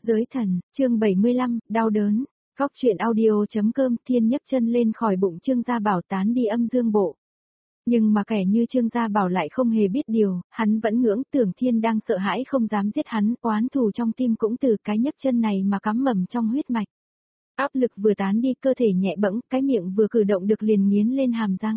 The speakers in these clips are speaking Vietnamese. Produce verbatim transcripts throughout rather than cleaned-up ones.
Giới thần, chương bảy mươi lăm, đau đớn. Góc truyện audio.com Thiên nhấc chân lên khỏi bụng Trương Gia Bảo tán đi âm dương bộ. Nhưng mà kẻ như Trương Gia Bảo lại không hề biết điều, hắn vẫn ngưỡng tưởng Thiên đang sợ hãi không dám giết hắn, oán thù trong tim cũng từ cái nhấc chân này mà cắm mầm trong huyết mạch. Áp lực vừa tán đi, cơ thể nhẹ bẫng, cái miệng vừa cử động được liền nghiến lên hàm răng.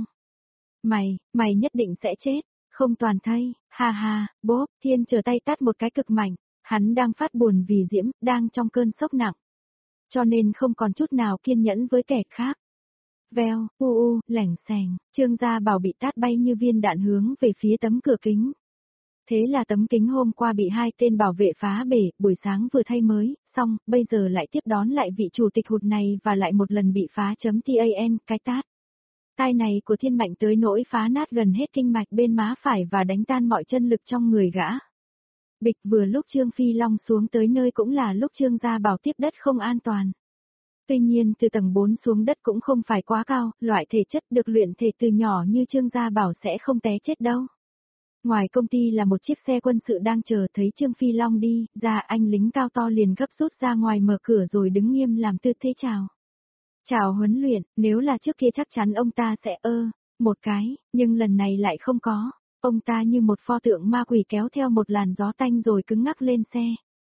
Mày, mày nhất định sẽ chết, không toàn thây, ha ha, bốp, Thiên trở tay tát một cái cực mạnh. Hắn đang phát buồn vì Diễm, đang trong cơn sốc nặng. Cho nên không còn chút nào kiên nhẫn với kẻ khác. Veo, u u, lẻng xèng, Trương Gia Bảo bị tát bay như viên đạn hướng về phía tấm cửa kính. Thế là tấm kính hôm qua bị hai tên bảo vệ phá bể, buổi sáng vừa thay mới, xong, bây giờ lại tiếp đón lại vị chủ tịch hụt này và lại một lần bị phá chấm tan, cái tát. Tai này của Thiên mạnh tới nỗi phá nát gần hết kinh mạch bên má phải và đánh tan mọi chân lực trong người gã. Bịch, vừa lúc Trương Phi Long xuống tới nơi cũng là lúc Trương Gia Bảo tiếp đất không an toàn. Tuy nhiên từ tầng bốn xuống đất cũng không phải quá cao, loại thể chất được luyện thể từ nhỏ như Trương Gia Bảo sẽ không té chết đâu. Ngoài công ty là một chiếc xe quân sự đang chờ, thấy Trương Phi Long đi ra, anh lính cao to liền gấp rút ra ngoài mở cửa rồi đứng nghiêm làm tư thế chào. Chào huấn luyện, nếu là trước kia chắc chắn ông ta sẽ ơ, một cái, nhưng lần này lại không có. Ông ta như một pho tượng ma quỷ kéo theo một làn gió tanh rồi cứng ngắc lên xe.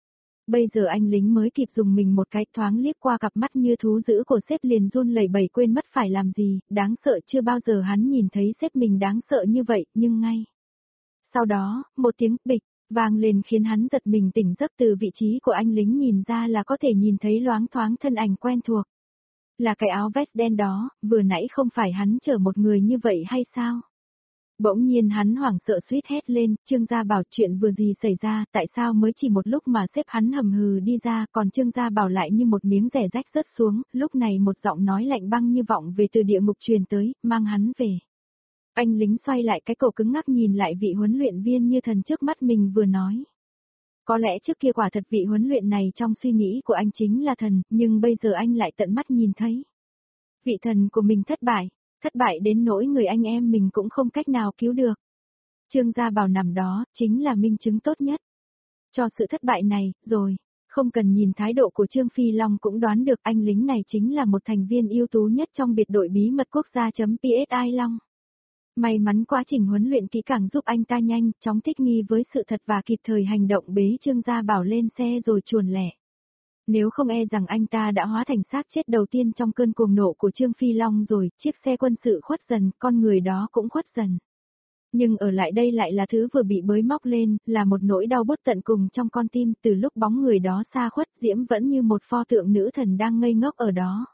Bây giờ anh lính mới kịp dùng mình một cái, thoáng liếc qua cặp mắt như thú dữ của sếp liền run lẩy bẩy quên mất phải làm gì, đáng sợ, chưa bao giờ hắn nhìn thấy sếp mình đáng sợ như vậy, nhưng ngay. Sau đó, một tiếng bịch vang lên khiến hắn giật mình tỉnh giấc, từ vị trí của anh lính nhìn ra là có thể nhìn thấy loáng thoáng thân ảnh quen thuộc. Là cái áo vest đen đó, vừa nãy không phải hắn chở một người như vậy hay sao? Bỗng nhiên hắn hoảng sợ suýt hét lên, Trương Gia Bảo, chuyện vừa gì xảy ra, tại sao mới chỉ một lúc mà sếp hắn hầm hừ đi ra, còn Trương Gia Bảo lại như một miếng rẻ rách rớt xuống, lúc này một giọng nói lạnh băng như vọng về từ địa ngục truyền tới, mang hắn về. Anh lính xoay lại cái cổ cứng ngắc nhìn lại vị huấn luyện viên như thần trước mắt mình vừa nói. Có lẽ trước kia quả thật vị huấn luyện này trong suy nghĩ của anh chính là thần, nhưng bây giờ anh lại tận mắt nhìn thấy. Vị thần của mình thất bại. Thất bại đến nỗi người anh em mình cũng không cách nào cứu được. Trương Gia Bảo nằm đó, chính là minh chứng tốt nhất cho sự thất bại này, rồi, không cần nhìn thái độ của Trương Phi Long cũng đoán được anh lính này chính là một thành viên ưu tú nhất trong biệt đội bí mật quốc gia.psi Long. May mắn quá trình huấn luyện kỹ càng giúp anh ta nhanh chóng thích nghi với sự thật và kịp thời hành động bế Trương Gia Bảo lên xe rồi chuồn lẻ. Nếu không e rằng anh ta đã hóa thành xác chết đầu tiên trong cơn cuồng nộ của Trương Phi Long rồi, chiếc xe quân sự khuất dần, con người đó cũng khuất dần. Nhưng ở lại đây lại là thứ vừa bị bới móc lên, là một nỗi đau bút tận cùng trong con tim, từ lúc bóng người đó xa khuất, Diễm vẫn như một pho tượng nữ thần đang ngây ngốc ở đó.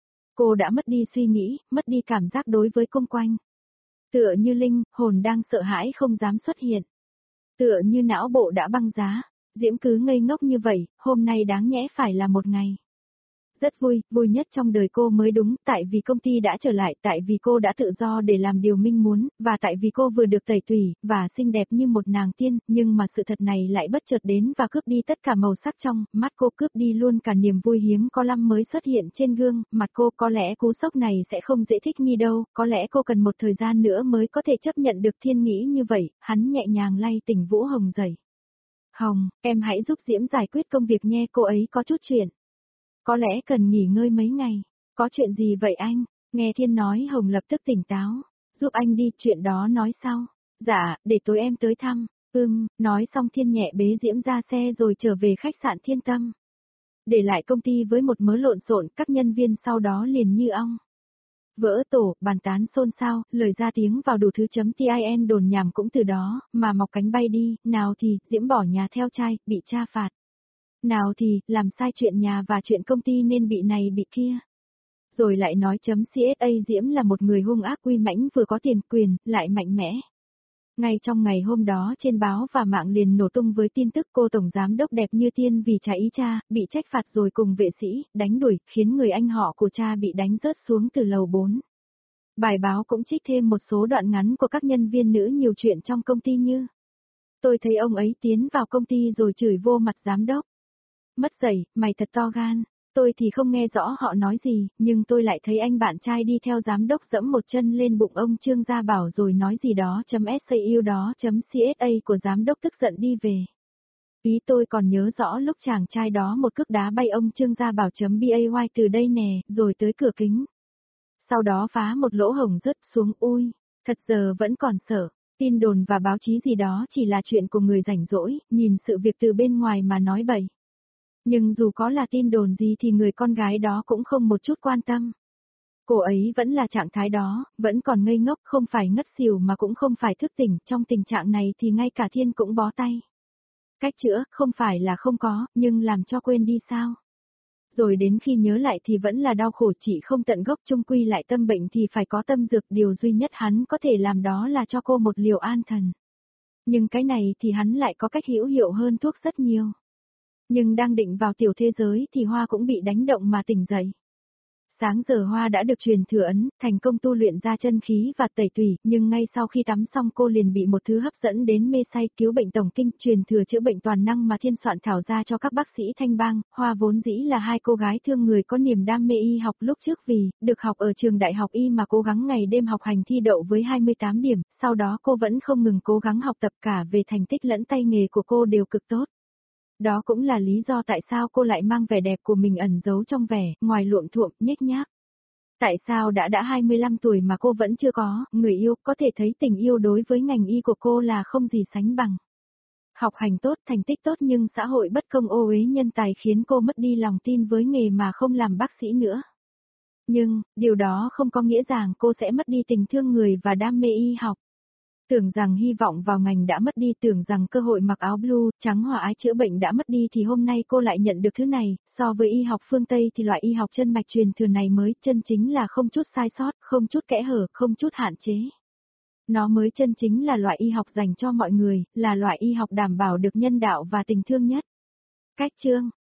Cô đã mất đi suy nghĩ, mất đi cảm giác đối với xung quanh. Tựa như linh hồn đang sợ hãi không dám xuất hiện. Tựa như não bộ đã băng giá. Diễm cứ ngây ngốc như vậy, hôm nay đáng nhẽ phải là một ngày rất vui, vui nhất trong đời cô mới đúng, tại vì công ty đã trở lại, tại vì cô đã tự do để làm điều mình muốn, và tại vì cô vừa được tẩy tủy, và xinh đẹp như một nàng tiên, nhưng mà sự thật này lại bất chợt đến và cướp đi tất cả màu sắc trong mắt cô, cướp đi luôn cả niềm vui hiếm có lắm mới xuất hiện trên gương mặt cô. Có lẽ cú sốc này sẽ không dễ thích nghi đâu, có lẽ cô cần một thời gian nữa mới có thể chấp nhận được. Thiên nghĩ như vậy, hắn nhẹ nhàng lay tỉnh Vũ Hồng dậy. Hồng, em hãy giúp Diễm giải quyết công việc nhé, cô ấy có chút chuyện. Có lẽ cần nghỉ ngơi mấy ngày. Có chuyện gì vậy anh? Nghe Thiên nói, Hồng lập tức tỉnh táo. Giúp anh đi, chuyện đó nói sau. Dạ, để tối em tới thăm. Ừm, nói xong Thiên nhẹ bế Diễm ra xe rồi trở về khách sạn Thiên Tâm. Để lại công ty với một mớ lộn xộn, các nhân viên sau đó liền như ong vỡ tổ, bàn tán xôn xao, lời ra tiếng vào đủ thứ chấm tin đồn nhảm cũng từ đó mà mọc cánh bay đi. Nào thì Diễm bỏ nhà theo trai, bị cha phạt. Nào thì làm sai chuyện nhà và chuyện công ty nên bị này bị kia. Rồi lại nói chấm csa Diễm là một người hung ác uy mãnh, vừa có tiền quyền, lại mạnh mẽ. Ngay trong ngày hôm đó trên báo và mạng liền nổ tung với tin tức cô tổng giám đốc đẹp như tiên vì trái ý cha, bị trách phạt rồi cùng vệ sĩ, đánh đuổi, khiến người anh họ của cha bị đánh rớt xuống từ lầu bốn. Bài báo cũng trích thêm một số đoạn ngắn của các nhân viên nữ nhiều chuyện trong công ty như: tôi thấy ông ấy tiến vào công ty rồi chửi vô mặt giám đốc. Mất dạy, mày thật to gan. Tôi thì không nghe rõ họ nói gì, nhưng tôi lại thấy anh bạn trai đi theo giám đốc dẫm một chân lên bụng ông Trương Gia Bảo rồi nói gì đó chấm sau đó chấm csa của giám đốc tức giận đi về. Ý tôi còn nhớ rõ lúc chàng trai đó một cước đá bay ông Trương Gia Bảo chấm bay từ đây nè, rồi tới cửa kính. Sau đó phá một lỗ hổng rớt xuống, ui, thật giờ vẫn còn sợ, tin đồn và báo chí gì đó chỉ là chuyện của người rảnh rỗi, nhìn sự việc từ bên ngoài mà nói bậy. Nhưng dù có là tin đồn gì thì người con gái đó cũng không một chút quan tâm. Cô ấy vẫn là trạng thái đó, vẫn còn ngây ngốc, không phải ngất xỉu mà cũng không phải thức tỉnh, trong tình trạng này thì ngay cả thiên cũng bó tay. Cách chữa, không phải là không có, nhưng làm cho quên đi sao? Rồi đến khi nhớ lại thì vẫn là đau khổ, chỉ không tận gốc, chung quy lại tâm bệnh thì phải có tâm dược, điều duy nhất hắn có thể làm đó là cho cô một liều an thần. Nhưng cái này thì hắn lại có cách hữu hiệu hơn thuốc rất nhiều. Nhưng đang định vào tiểu thế giới thì Hoa cũng bị đánh động mà tỉnh dậy. Sáng giờ Hoa đã được truyền thừa ấn, thành công tu luyện ra chân khí và tẩy tủy, nhưng ngay sau khi tắm xong cô liền bị một thứ hấp dẫn đến mê say, cứu bệnh tổng kinh, truyền thừa chữa bệnh toàn năng mà thiên soạn thảo ra cho các bác sĩ Thanh Bang. Hoa vốn dĩ là hai cô gái thương người có niềm đam mê y học, lúc trước vì được học ở trường đại học y mà cố gắng ngày đêm học hành thi đậu với hai mươi tám điểm, sau đó cô vẫn không ngừng cố gắng học tập, cả về thành tích lẫn tay nghề của cô đều cực tốt. Đó cũng là lý do tại sao cô lại mang vẻ đẹp của mình ẩn giấu trong vẻ, ngoài luộm thuộm, nhếch nhác. Tại sao đã đã hai mươi lăm tuổi mà cô vẫn chưa có người yêu, có thể thấy tình yêu đối với ngành y của cô là không gì sánh bằng. Học hành tốt, thành tích tốt nhưng xã hội bất công ô uế nhân tài khiến cô mất đi lòng tin với nghề mà không làm bác sĩ nữa. Nhưng, điều đó không có nghĩa rằng cô sẽ mất đi tình thương người và đam mê y học. Tưởng rằng hy vọng vào ngành đã mất đi, tưởng rằng cơ hội mặc áo blue, trắng hòa ái chữa bệnh đã mất đi thì hôm nay cô lại nhận được thứ này, so với y học phương Tây thì loại y học chân mạch truyền thừa này mới chân chính là không chút sai sót, không chút kẽ hở, không chút hạn chế. Nó mới chân chính là loại y học dành cho mọi người, là loại y học đảm bảo được nhân đạo và tình thương nhất. Cách chương